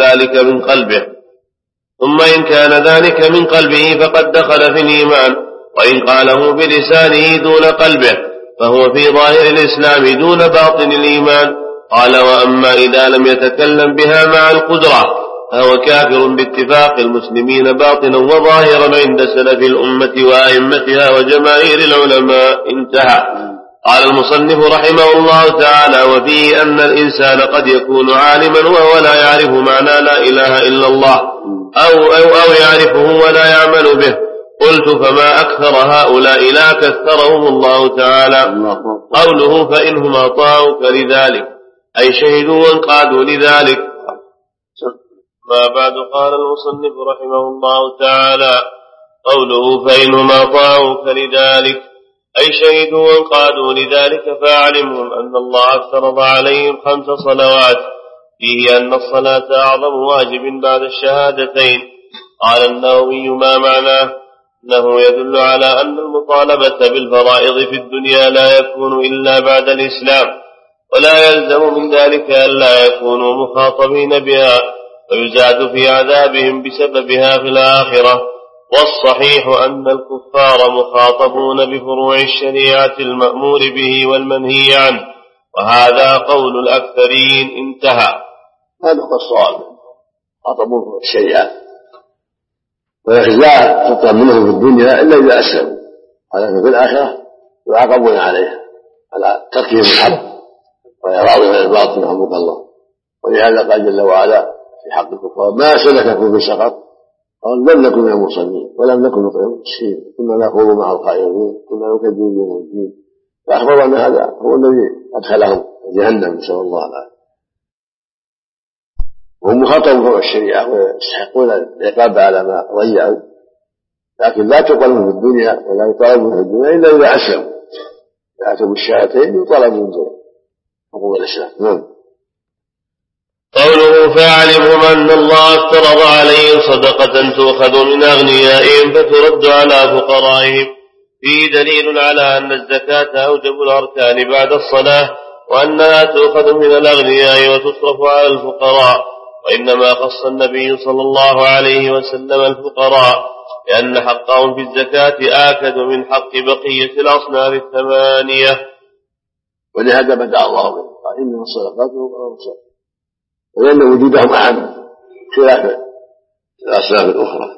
كان ذلك من قلبه فقد دخل في الإيمان، وإن قاله بلسانه دون قلبه فهو في ظاهر الإسلام دون باطن الإيمان. قال: وأما إذا لم يتكلم بها مع القدرة فهو كافر باتفاق المسلمين باطنا وظاهرا عند سلف الأمة وأئمتها وجماهير العلماء. انتهى. قال المصنف رحمه الله تعالى: وفيه أن الإنسان قد يكون عالما وهو لا يعرف معنى لا إله إلا الله أو يعرفه ولا يعمل به. قلت: فما أكثر هؤلاء لا كثرهم الله تعالى. قوله: فإنهم أطاعوك لذلك أي شهدوا وانقادوا لذلك. ما بعد. قال المصنف رحمه الله تعالى: قوله: فإنهم أطاعوك لذلك أي شهدوا وانقادوا لذلك، فاعلمهم أن الله افترض عليهم 5 صلوات، فيه أن الصلاة أعظم واجب بعد الشهادتين. قال النووي: ما معناه؟ أنه يدل على أن المطالبة بالفرائض في الدنيا لا يكون إلا بعد الإسلام، ولا يلزم من ذلك أن لا يكونوا مخاطبين بها، ويزاد في عذابهم بسببها في الآخرة. والصحيح أن الكفار مخاطبون بفروع الشريعة المأمور به والمنهي عنه، وهذا قول الأكثرين. انتهى. هذا هو الصواب، خاطبوا الشريعة، ولكن لا تطلب منهم في الدنيا إلا إذا أسلموا، ولكن في الآخرة يعاقبون عليها على تركهم الحق وإعراضهم عن الباطل رحمك الله. ولهذا قال جل وعلا في حق الكفار: ما سلككم في سقط؟ قال لم نكن من المصلين ولم نكن نطعم المسكين كنا نخوض مع الخائضين كنا نكذب بيوم الدين، فأخبر أن هذا هو الذي أدخلهم جهنم نسأل الله العافية، وهم مخاطبون فوق الشريعة ويستحقون العقاب على ما ضيعوا، لكن لا تقبلون في الدنيا ولا يطالبون في الدنيا إلا إذا أسلموا، يأتوا الشهادتين يطالبون حقوق الإسلام. قوله فاعلمهم أن الله افترض عليهم صدقة تؤخذ من أغنيائهم فترد على فقرائهم، فيه دليل على أن الزكاة أوجب الأركان بعد الصلاة، وأنها تؤخذ من الأغنياء وتصرف على الفقراء، وإنما خص النبي صلى الله عليه وسلم الفقراء لأن حقهم في الزكاة آكد من حق بقية الأصناف الثمانية. ولهذا بدأ الله به قال إنما الصدقات والصدقات، ولأن وجودهم أهم خلاف الأصناف الأخرى.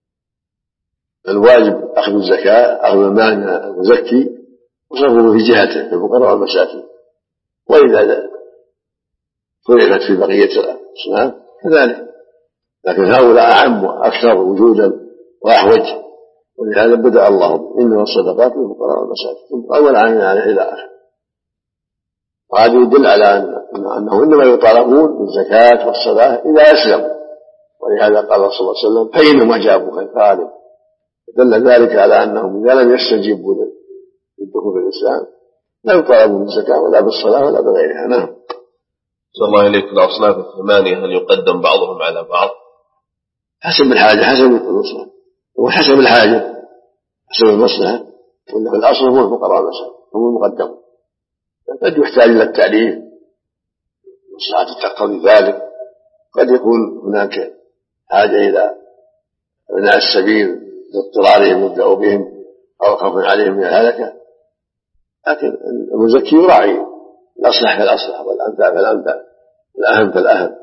الواجب أخذ الزكاة، أخذ المال المزكي وصرفه في جهته في الفقراء والمساكين، وإذا فرقت في بقية الأصناف كذلك، لكن هؤلاء أعم وأكثر وجودا وأحوج، ولهذا بدأ الله إنما الصدقات للفقراء والمساكين أول عام عليه إلى آخر. وهذا يدل على أنه إنما يطالبون بالزكاة والصلاة إذا أسلموا، ولهذا قال صلى الله عليه وسلم فإنما جابوا فالغالب، دل ذلك على أنهم إذا لم يستجيبوا للدخول في الإسلام لا يطالبون بالزكاة ولا بالصلاة ولا بغيرها. نعم. صلى الله عليك. الأصناف الثمانية هل يقدم بعضهم على بعض؟ حسب الحاجة، حسب المصلحة، وحسب الحاجة حسب المصلحة، وإن في الأصل هو الفقراء والمساكين هم المقدمون، قد يحتاج إلى التعليم مصلحة تقتضي ذلك، قد يكون هناك حاجة إلى أبناء السبيل لاضطرارهم يبدأ بهم أو خوف عليهم من الهلكة، لكن المزكي يراعي الأصلح فالأصلح والأنفع فالأنفع الأهم فالأهم.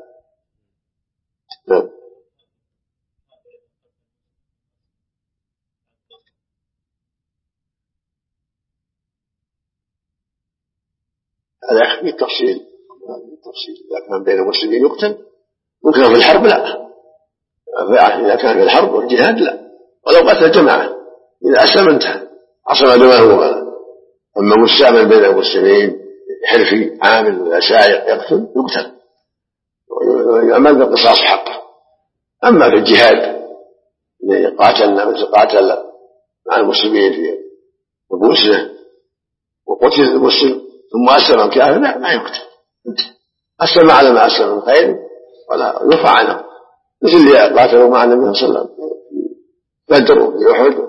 هذا يحكي التفصيل، إذا كان بين المسلمين يقتل، ممكن في الحرب لا، إذا كان في الحرب والجهاد لا، ولو قتل جماعة إذا أسلم انتهى عصم دماءه وماله. أما مستعمل بين المسلمين حرفي عامل ولا سائق يقتل يقتل ويعمل بالقصاص حقه. أما في الجهاد قاتلنا مثل قاتل مع المسلمين في بوسنة وقتل المسلم ثم أسلم الكافر لا، ما يقتل، أسلم على ما أسلم من خير ولا يرفع عنه، مثل اللي قاتلوا مع النبي صلى الله عليه وسلم بدر وفي أحد.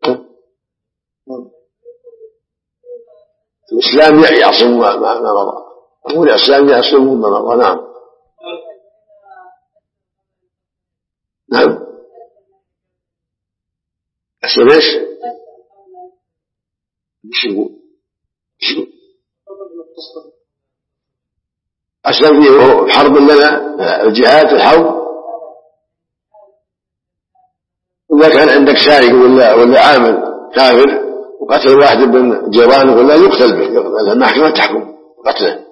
الإسلام يعصم ما مضى، أقول الإسلام يعصم ما مضى. نعم. نعم. أسلم إيش؟ شو أسلم فيه وهو حرب لنا الجهاد في الحرب، إذا كان عندك سارق ولا عامل كافر وقتل واحد من جيرانه ولا يقتل به، المحكمة تحكم قتله.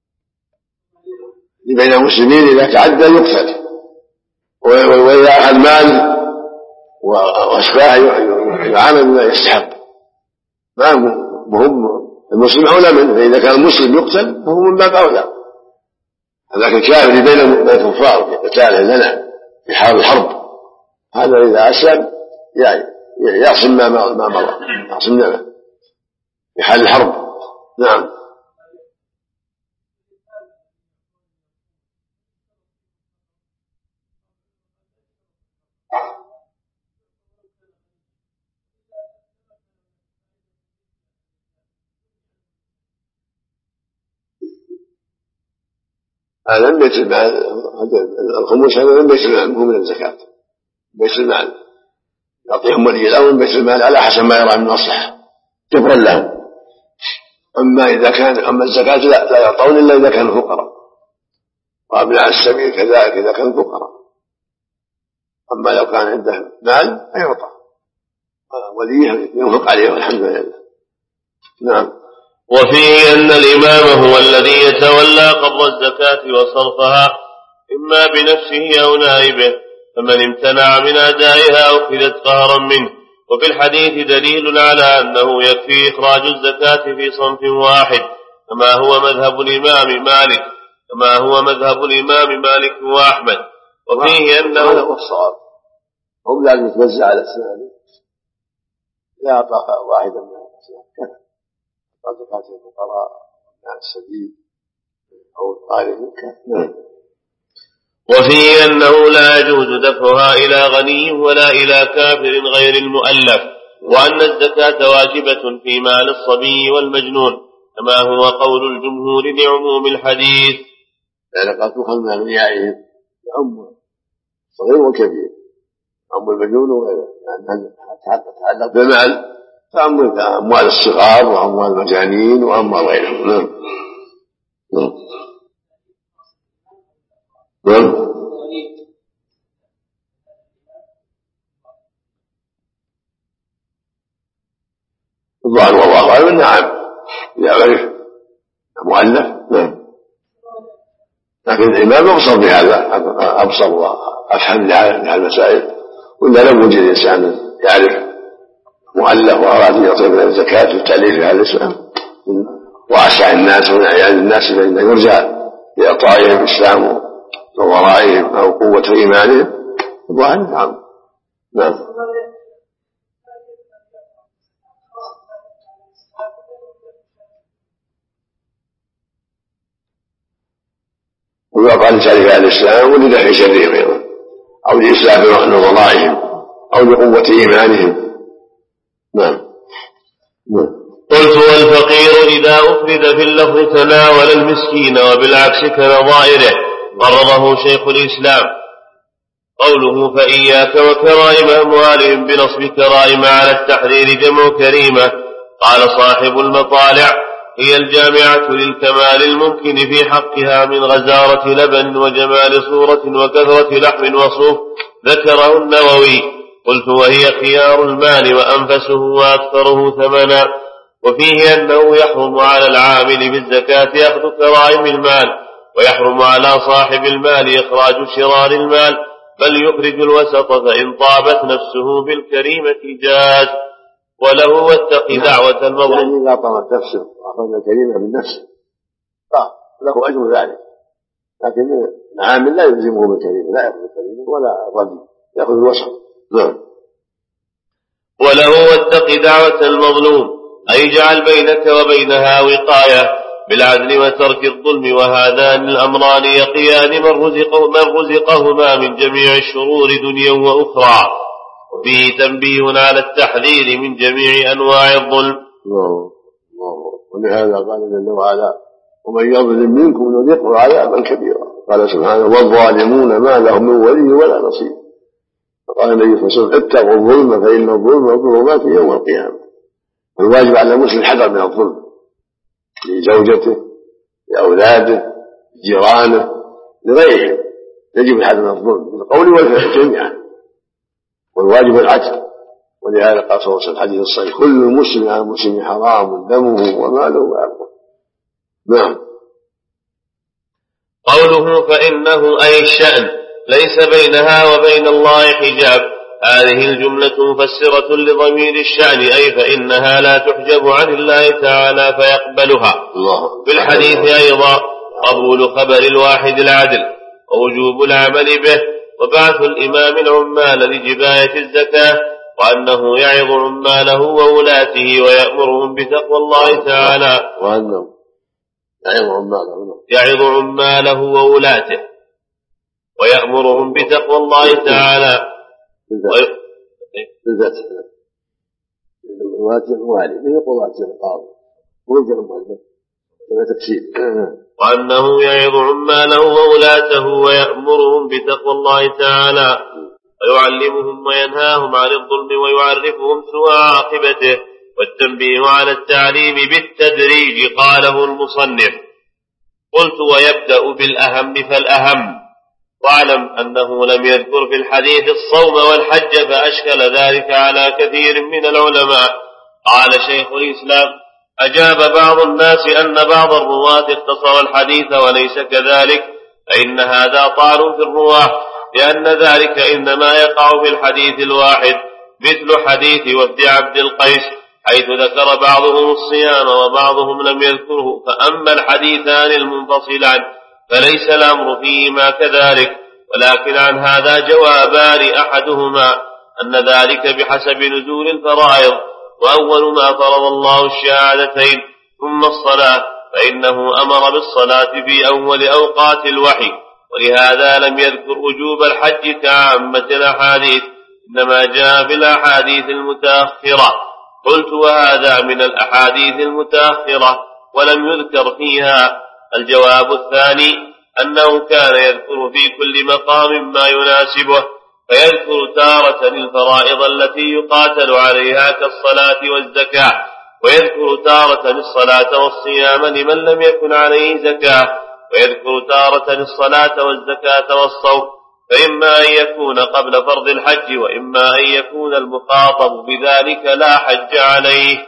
بين المسلمين إذا تعدى يقتل، وإذا أخذ مال وأشباه يعامل بما يستحق، ما هم المسلم أولى منه، فإذا كان المسلم يقتل فهو من باب أولى. لكن الكافر بين الكفار في قتاله لنا في حال الحرب، هذا إذا أسلم يعصم ما مضى، يعصم نفسه في حال الحرب. نعم. هذا من بيت المال، الخمس هذا من بيت المال مو من الزكاة، بيت المال يعطيهم ولي الأمر من بيت المال على حسب ما يرى من مصلحة جبرا لهم. أما الزكاة لا يعطون إلا إذا كانوا فقراء، وأبناء السبيل كذلك إذا كانوا فقراء. أما لو كان عنده مال فيعطى وليه ينفق عليه والحمد لله. نعم. وفيه أن الإمام هو الذي يتولى قبض الزكاة وصرفها إما بنفسه أو نائبه، فمن امتنع من أدائها أخذت قهرا منه. وفي الحديث دليل على أنه يكفي إخراج الزكاة في صنف واحد كما هو مذهب الإمام مالك وأحمد. وفيه أنه هذا هو الصواب، هم لازم يتوزع على السنة، لا أعطى واحدا من الزكاة، أعطى زكاة الفقراء مع السبيل أو الطالب. وفيه أنه لا يجوز دفعها إلى غني ولا إلى كافر غير المؤلف، وأن الزكاة واجبة في مال الصبي والمجنون كما هو قول الجمهور لعموم الحديث. يعني قد تؤخذ من أغنيائهم يعم الصغير والكبير، عم المجنون وغيره، يعني تتعلق بالمال تعم أموال الصغار وأموال المجانين وأموال غيرهم. نعم. الظاهر والله أعلم نعم إذا عرف مؤلف. نعم. لكن الإمام أبصر بهذا، أبصر وأفهم لهذه المسائل، وإلا لم يوجد إنسان يعرف مؤلف وأراد أن يعطي من الزكاة والتأليف في هذا الإسلام وأسعى الناس وأعيان الناس فإن يرجع لإعطائهم إسلام وورائهم أو قوة إيمانهم. نعم. نعم. ويعطى لتعريف أهل الإسلام ولدفع شرهم أيضا، أو لإسلاف نظرائهم أو لقوة إيمانهم. نعم. قلت والفقير إذا أفرد في اللفظ تناول المسكين وبالعكس كنظائره. قرره شيخ الإسلام. قوله فإياك وكرائم أموالهم بنصب كرائم على التحرير جمع كريمة. قال صاحب المطالع هي الجامعة للكمال الممكن في حقها من غزارة لبن وجمال صورة وكثرة لحم وصوف، ذكره النووي. قلت وهي خيار المال وأنفسه وأكثره ثمنا. وفيه أنه يحرم على العامل بالزكاة أخذ كرائم المال، ويحرم على صاحب المال إخراج شرار المال، بل يخرج الوسط فإن طابت نفسه بالكريمة جاز. وله واتق دعوة المظلوم. يعني إذا طابت نفسه وأخرج الكريمة من نفسه له أجر ذلك، لكن العامل لا يلزمه بالكريمة، لا يأخذ الكريمة ولا الربي، يأخذ الوسط. نعم. وله واتق دعوة المظلوم، أي اجعل بينك وبينها وقاية بالعدل وترك الظلم، وهذان الأمران يقيان من رزقهما من جميع الشرور دنيا وأخرى. وفيه تنبيه على التحذير من جميع أنواع الظلم. ولهذا قال جل وعلا ومن يظلم منكم نذقه عذابا كبيرا. قال سبحانه والظالمون ما لهم من ولي ولا نصير. فقال النبي صلى الله عليه وسلم اتقوا الظلم فإن الظلم ظلمات يوم القيامة. الواجب على المسلم الحذر من الظلم لزوجته لأولاده لجيرانه لغيرهم، يجب الحذر من الظلم بالقول والفعل جميعا، والواجب العدل. ولهذا قال صلى الله عليه وسلم الحديث الصحيح كل مسلم على المسلم حرام دمه وماله وعرضه. نعم. قوله فإنه أي الشأن ليس بينها وبين الله حجاب، هذه الجملة مفسرة لضمير الشأن، أي فإنها لا تحجب عن الله تعالى فيقبلها. في الحديث أيضا قبول خبر الواحد العدل ووجوب العمل به، وبعث الإمام العمال لجباية الزكاة، وأنه يعظ عماله وولاته ويأمرهم بتقوى الله تعالى، وأنه يعظ عماله وولاته ويأمرهم بتقوى الله تعالى بالذات وأنه يعظ عماله وولاته ويأمرهم بتقوى الله تعالى ويعلمهم وينهاهم عن الظلم ويعرفهم سوء عاقبته. والتنبيه على التعليم بالتدريج قاله المصنف. قلت ويبدأ بالأهم فالأهم. واعلم أنه لم يذكر في الحديث الصوم والحج فأشكل ذلك على كثير من العلماء. قال شيخ الإسلام أجاب بعض الناس أن بعض الرواة اختصر الحديث وليس كذلك، فإن هذا طعن في الرواة، لأن ذلك إنما يقع في الحديث الواحد، مثل حديث وفد عبد القيس حيث ذكر بعضهم الصيام وبعضهم لم يذكره. فأما الحديثان المنفصلان فليس الأمر فيهما كذلك، ولكن عن هذا جوابان: أحدهما أن ذلك بحسب نزول الفرائض، وأول ما فرض الله الشهادتين ثم الصلاة، فإنه أمر بالصلاة في أول أوقات الوحي، ولهذا لم يذكر وجوب الحج كعامة الأحاديث، إنما جاء في الأحاديث المتأخرة. قلت: وهذا من الأحاديث المتأخرة ولم يذكر فيها. الجواب الثاني أنه كان يذكر في كل مقام ما يناسبه، فيذكر تارة الفرائض التي يقاتل عليها كالصلاة والزكاة، ويذكر تارة الصلاة والصيام لمن لم يكن عليه زكاة، ويذكر تارة الصلاة والزكاة والصوم، فإما أن يكون قبل فرض الحج، وإما أن يكون المخاطب بذلك لا حج عليه.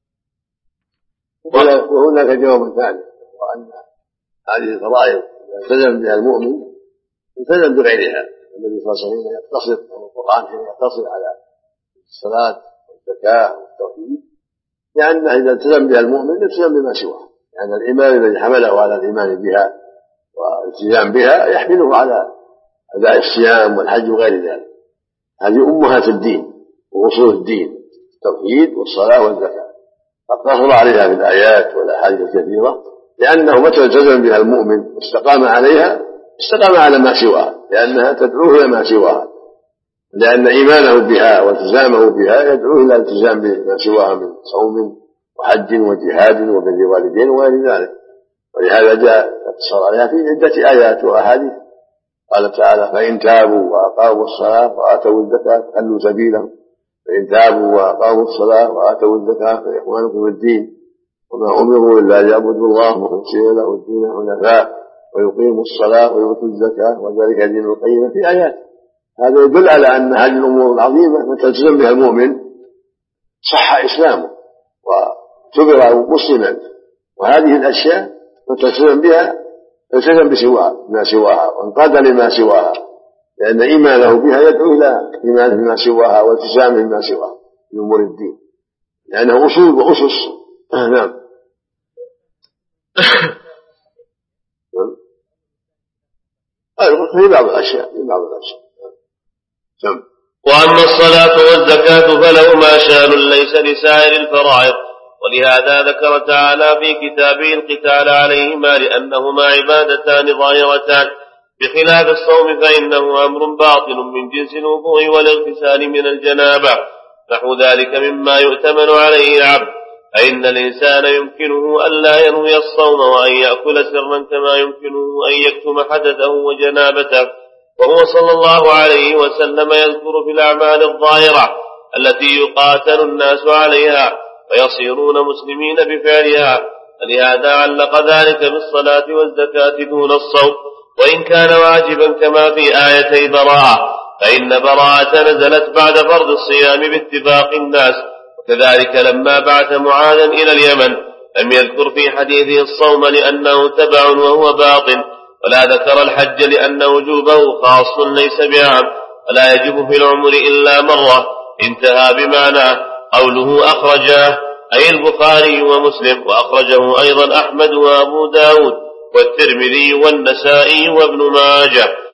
وهناك جواب ثاني، وأن هذه الفرائض التزم بها المؤمن التزم بغيرها. النبي صلى الله عليه وسلم يقتصر القرآن يقتصر على الصلاة والزكاة والتوحيد، لأنه إذا التزم بها المؤمن التزم بما سواه، لأن الإيمان الذي حمله على الإيمان بها والالتزام بها يحمله على أداء الصيام والحج وغير ذلك. هذه أمهات الدين وأصول الدين، التوحيد والصلاة والزكاة، فاقتصر عليها في الآيات والأحاديث الكثيرة، لأنه متى التزم بها المؤمن واستقام عليها استقام على ما سواها، لأنها تدعوه إلى ما سواها، لأن إيمانه بها والتزامه بها يدعوه إلى الالتزام بما سواها من صوم وحج وجهاد وبر والدين وغير ذلك. ولهذا جاء اقتصر عليها في عدة آيات وأحاديث. قال تعالى: فإن تابوا وأقاموا الصلاة وآتوا الزكاة فخلوا سبيلهم، فإن تابوا وأقاموا الصلاة وآتوا الزكاة فإخوانكم في الدين، وما أمروا إلا ليعبدوا الله مخلصين له الدين حنفاء ويقيموا الصلاة ويؤتوا الزكاة وذلك دين القيمة في آيات. هذا يدل على أن هذه الأمور العظيمة من تلتزم بها المؤمن صح إسلامه واعتبر مسلما، وهذه الأشياء من تلتزم بها التزم بما سواها وانقاد لما سواها، لأن إيمانه بها يدعو إلى إيمانه بما سواها والتزامه بما سواها من أمور الدين، لأنه أصول وأسس. نعم. في بعض الأشياء وأما الصلاة والزكاة فلهما شأن ليس لسائر الفرائض، ولهذا ذكر تعالى في كتابه القتال عليهما لأنهما عبادتان ظاهرتان، بخلاف الصوم فإنه أمر باطن من جنس الوضوء والاغتسال من الجنابة، نحو ذلك مما يؤتمن عليه العبد. فإن الإنسان يمكنه ألا ينوي الصوم وأن يأكل سرا كما يمكنه أن يكتم حدثه وجنابته، وهو صلى الله عليه وسلم يذكر في الأعمال الظاهرة التي يقاتل الناس عليها فيصيرون مسلمين بفعلها، فلهذا علق ذلك بالصلاة والزكاة دون الصوم، وإن كان واجبا كما في آيتي براءة، فإن براءة نزلت بعد فرض الصيام باتفاق الناس. وكذلك لما بعث معاذا إلى اليمن لم يذكر في حديثه الصوم لأنه تبع وهو باطن، ولا ذكر الحج لأن وجوبه خاص ليس بعام، ولا يجب في العمر إلا مرة، انتهى بمعناه. قوله أخرجاه أي البخاري ومسلم، وأخرجه أيضا أحمد وأبو داود والترمذي والنسائي وابن ماجه.